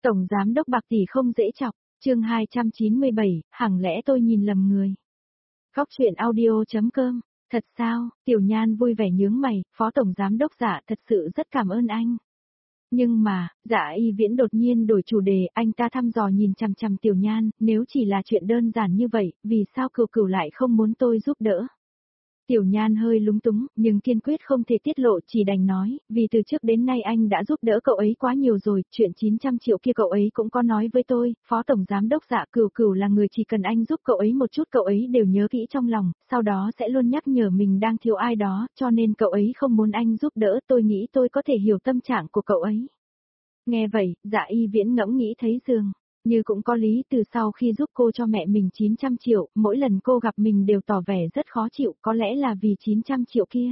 Tổng giám đốc Bạc tỷ không dễ chọc, chương 297, hẳn lẽ tôi nhìn lầm người. Góc truyện audio.com, thật sao, Tiểu Nhan vui vẻ nhướng mày, Phó Tổng Giám đốc Dạ thật sự rất cảm ơn anh. Nhưng mà, Dạ Y Viễn đột nhiên đổi chủ đề, anh ta thăm dò nhìn chằm chằm Tiểu Nhan, nếu chỉ là chuyện đơn giản như vậy, vì sao Cửu Cửu lại không muốn tôi giúp đỡ? Tiểu Nhan hơi lúng túng, nhưng kiên quyết không thể tiết lộ, chỉ đành nói, vì từ trước đến nay anh đã giúp đỡ cậu ấy quá nhiều rồi, chuyện 900 triệu kia cậu ấy cũng có nói với tôi, Phó Tổng Giám đốc Dạ Cửu Cửu là người chỉ cần anh giúp cậu ấy một chút cậu ấy đều nhớ kỹ trong lòng, sau đó sẽ luôn nhắc nhở mình đang thiếu ai đó, cho nên cậu ấy không muốn anh giúp đỡ, tôi nghĩ tôi có thể hiểu tâm trạng của cậu ấy. Nghe vậy, Dạ Y Viễn ngẫm nghĩ thấy dường như cũng có lý, từ sau khi giúp cô cho mẹ mình 900 triệu, mỗi lần cô gặp mình đều tỏ vẻ rất khó chịu, có lẽ là vì 900 triệu kia.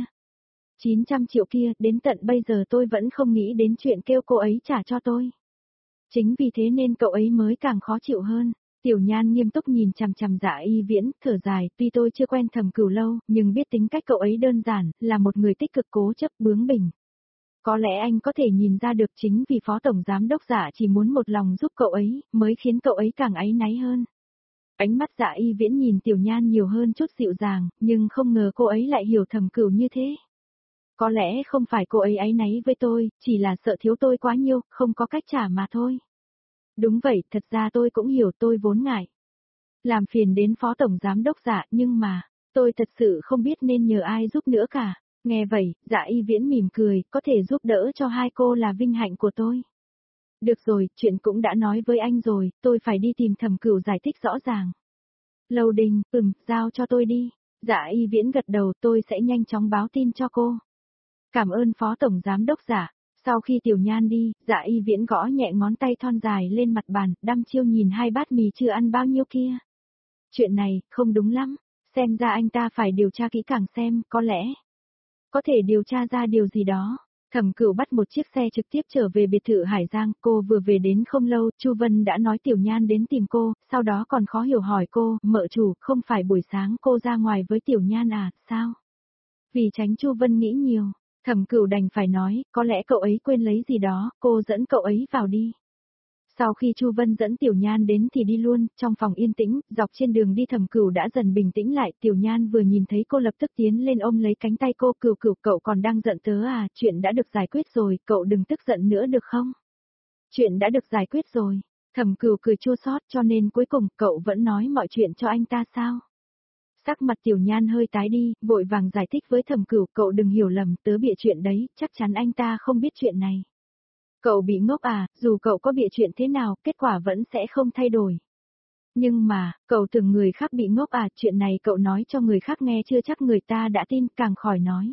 900 triệu kia, đến tận bây giờ tôi vẫn không nghĩ đến chuyện kêu cô ấy trả cho tôi. Chính vì thế nên cậu ấy mới càng khó chịu hơn. Tiểu Nhan nghiêm túc nhìn chằm chằm Dạ Y Viễn, thở dài, tuy tôi chưa quen Thẩm Cửu lâu, nhưng biết tính cách cậu ấy đơn giản, là một người tích cực cố chấp bướng bỉnh. Có lẽ anh có thể nhìn ra được chính vì Phó Tổng Giám đốc Dạ chỉ muốn một lòng giúp cậu ấy, mới khiến cậu ấy càng áy náy hơn. Ánh mắt Dạ Y Viễn nhìn Tiểu Nhan nhiều hơn chút dịu dàng, nhưng không ngờ cô ấy lại hiểu Thẩm Cửu như thế. Có lẽ không phải cô ấy áy náy với tôi, chỉ là sợ thiếu tôi quá nhiều, không có cách trả mà thôi. Đúng vậy, thật ra tôi cũng hiểu, tôi vốn ngại làm phiền đến Phó Tổng Giám đốc Dạ, nhưng mà, tôi thật sự không biết nên nhờ ai giúp nữa cả. Nghe vậy, Dạ Y Viễn mỉm cười, có thể giúp đỡ cho hai cô là vinh hạnh của tôi. Được rồi, chuyện cũng đã nói với anh rồi, tôi phải đi tìm Thẩm Cửu giải thích rõ ràng. Lâu Đình, giao cho tôi đi. Dạ Y Viễn gật đầu, tôi sẽ nhanh chóng báo tin cho cô. Cảm ơn Phó Tổng Giám đốc Dạ. Sau khi Tiểu Nhan đi, Dạ Y Viễn gõ nhẹ ngón tay thon dài lên mặt bàn, đăm chiêu nhìn hai bát mì chưa ăn bao nhiêu kia. Chuyện này, không đúng lắm, xem ra anh ta phải điều tra kỹ càng xem, có lẽ có thể điều tra ra điều gì đó. Thẩm Cửu bắt một chiếc xe trực tiếp trở về biệt thự Hải Giang, cô vừa về đến không lâu, Chu Vân đã nói Tiểu Nhan đến tìm cô, sau đó còn khó hiểu hỏi cô, mợ chủ, không phải buổi sáng cô ra ngoài với Tiểu Nhan à, sao? Vì tránh Chu Vân nghĩ nhiều, Thẩm Cửu đành phải nói, có lẽ cậu ấy quên lấy gì đó, cô dẫn cậu ấy vào đi. Sau khi Chu Vân dẫn Tiểu Nhan đến thì đi luôn, trong phòng yên tĩnh, dọc trên đường đi Thẩm Cửu đã dần bình tĩnh lại, Tiểu Nhan vừa nhìn thấy cô lập tức tiến lên ôm lấy cánh tay cô, Cửu Cửu cậu còn đang giận tớ à, chuyện đã được giải quyết rồi, cậu đừng tức giận nữa được không? Chuyện đã được giải quyết rồi, Thẩm Cửu cười chua xót, cho nên cuối cùng cậu vẫn nói mọi chuyện cho anh ta sao? Sắc mặt Tiểu Nhan hơi tái đi, vội vàng giải thích với Thẩm Cửu, cậu đừng hiểu lầm, tớ bịa chuyện đấy, chắc chắn anh ta không biết chuyện này. Cậu bị ngốc à, dù cậu có bịa chuyện thế nào, kết quả vẫn sẽ không thay đổi. Nhưng mà, cậu tưởng người khác bị ngốc à, chuyện này cậu nói cho người khác nghe chưa chắc người ta đã tin, càng khỏi nói.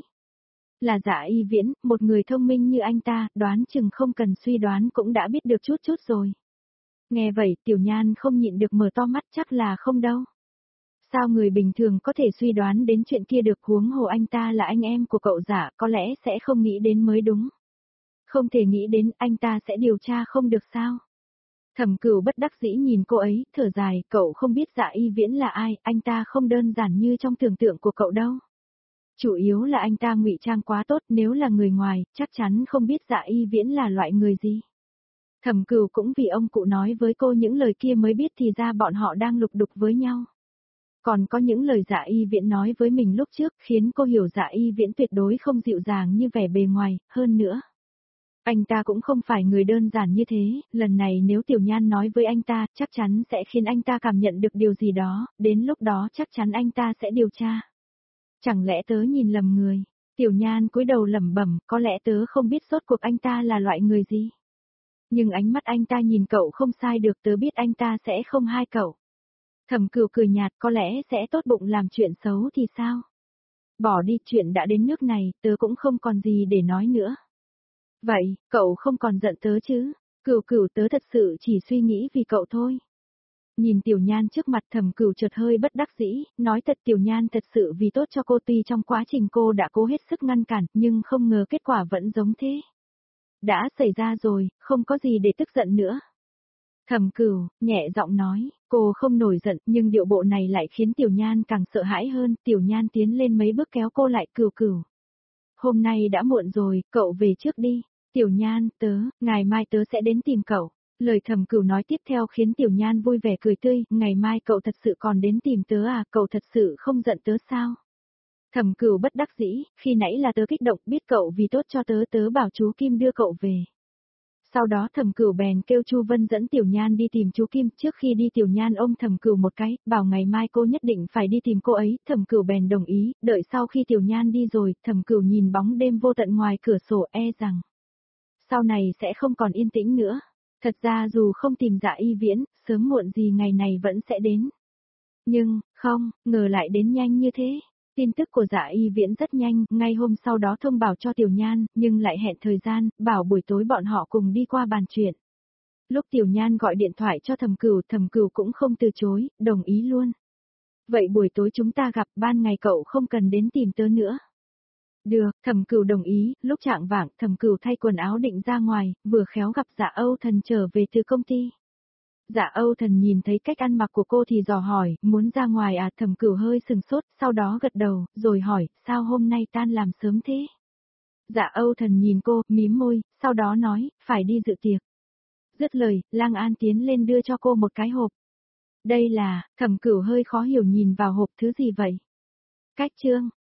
Là Dạ Y Viễn, một người thông minh như anh ta, đoán chừng không cần suy đoán cũng đã biết được chút chút rồi. Nghe vậy, Tiểu Nhan không nhịn được mở to mắt, chắc là không đâu. Sao người bình thường có thể suy đoán đến chuyện kia được, huống hồ anh ta là anh em của cậu Dạ, có lẽ sẽ không nghĩ đến mới đúng. Không thể nghĩ đến, anh ta sẽ điều tra không được sao? Thẩm Cửu bất đắc dĩ nhìn cô ấy, thở dài, cậu không biết Dạ Y Viễn là ai, anh ta không đơn giản như trong tưởng tượng của cậu đâu. Chủ yếu là anh ta ngụy trang quá tốt, nếu là người ngoài, chắc chắn không biết Dạ Y Viễn là loại người gì. Thẩm Cửu cũng vì ông cụ nói với cô những lời kia mới biết thì ra bọn họ đang lục đục với nhau. Còn có những lời Dạ Y Viễn nói với mình lúc trước khiến cô hiểu Dạ Y Viễn tuyệt đối không dịu dàng như vẻ bề ngoài, hơn nữa. Anh ta cũng không phải người đơn giản như thế, lần này nếu Tiểu Nhan nói với anh ta, chắc chắn sẽ khiến anh ta cảm nhận được điều gì đó, đến lúc đó chắc chắn anh ta sẽ điều tra. Chẳng lẽ tớ nhìn lầm người? Tiểu Nhan cúi đầu lẩm bẩm, có lẽ tớ không biết rốt cuộc anh ta là loại người gì. Nhưng ánh mắt anh ta nhìn cậu không sai được, tớ biết anh ta sẽ không hai cậu. Thẩm Cửu cười nhạt, có lẽ sẽ tốt bụng làm chuyện xấu thì sao? Bỏ đi, chuyện đã đến nước này, tớ cũng không còn gì để nói nữa. Vậy, cậu không còn giận tớ chứ? Cửu Cửu, tớ thật sự chỉ suy nghĩ vì cậu thôi. Nhìn Tiểu Nhan trước mặt, Thẩm Cửu chợt hơi bất đắc dĩ, nói thật Tiểu Nhan thật sự vì tốt cho cô, tuy trong quá trình cô đã cố hết sức ngăn cản, nhưng không ngờ kết quả vẫn giống thế. Đã xảy ra rồi, không có gì để tức giận nữa. Thẩm Cửu, nhẹ giọng nói, cô không nổi giận, nhưng điệu bộ này lại khiến Tiểu Nhan càng sợ hãi hơn, Tiểu Nhan tiến lên mấy bước kéo cô lại, Cửu Cửu. Hôm nay đã muộn rồi, cậu về trước đi. Tiểu Nhan, ngày mai tớ sẽ đến tìm cậu. Lời Thẩm Cửu nói tiếp theo khiến Tiểu Nhan vui vẻ cười tươi, ngày mai cậu thật sự còn đến tìm tớ à, cậu thật sự không giận tớ sao? Thẩm Cửu bất đắc dĩ, khi nãy là tớ kích động, biết cậu vì tốt cho tớ, tớ bảo chú Kim đưa cậu về. Sau đó Thẩm Cửu bèn kêu Chu Vân dẫn Tiểu Nhan đi tìm chú Kim, trước khi đi Tiểu Nhan ôm Thẩm Cửu một cái, bảo ngày mai cô nhất định phải đi tìm cô ấy, Thẩm Cửu bèn đồng ý, đợi sau khi Tiểu Nhan đi rồi, Thẩm Cửu nhìn bóng đêm vô tận ngoài cửa sổ rằng sau này sẽ không còn yên tĩnh nữa. Thật ra dù không tìm Dạ Y Viễn, sớm muộn gì ngày này vẫn sẽ đến. Nhưng, không, ngờ lại đến nhanh như thế. Tin tức của Dạ Y Viễn rất nhanh, ngay hôm sau đó thông báo cho Tiểu Nhan, nhưng lại hẹn thời gian, bảo buổi tối bọn họ cùng đi qua bàn chuyện. Lúc Tiểu Nhan gọi điện thoại cho Thẩm Cửu cũng không từ chối, đồng ý luôn. Vậy buổi tối chúng ta gặp, ban ngày cậu không cần đến tìm tớ nữa. Được, Thẩm Cửu đồng ý, lúc chạng vạng, Thẩm Cửu thay quần áo định ra ngoài, vừa khéo gặp Dạ Âu Thần trở về từ công ty. Dạ Âu Thần nhìn thấy cách ăn mặc của cô thì dò hỏi, muốn ra ngoài à? Thẩm Cửu hơi sừng sốt, sau đó gật đầu, rồi hỏi, sao hôm nay tan làm sớm thế? Dạ Âu Thần nhìn cô, mím môi, sau đó nói, phải đi dự tiệc. Dứt lời, Lang An tiến lên đưa cho cô một cái hộp. Đây là, Thẩm Cửu hơi khó hiểu nhìn vào hộp, thứ gì vậy? Cách chương.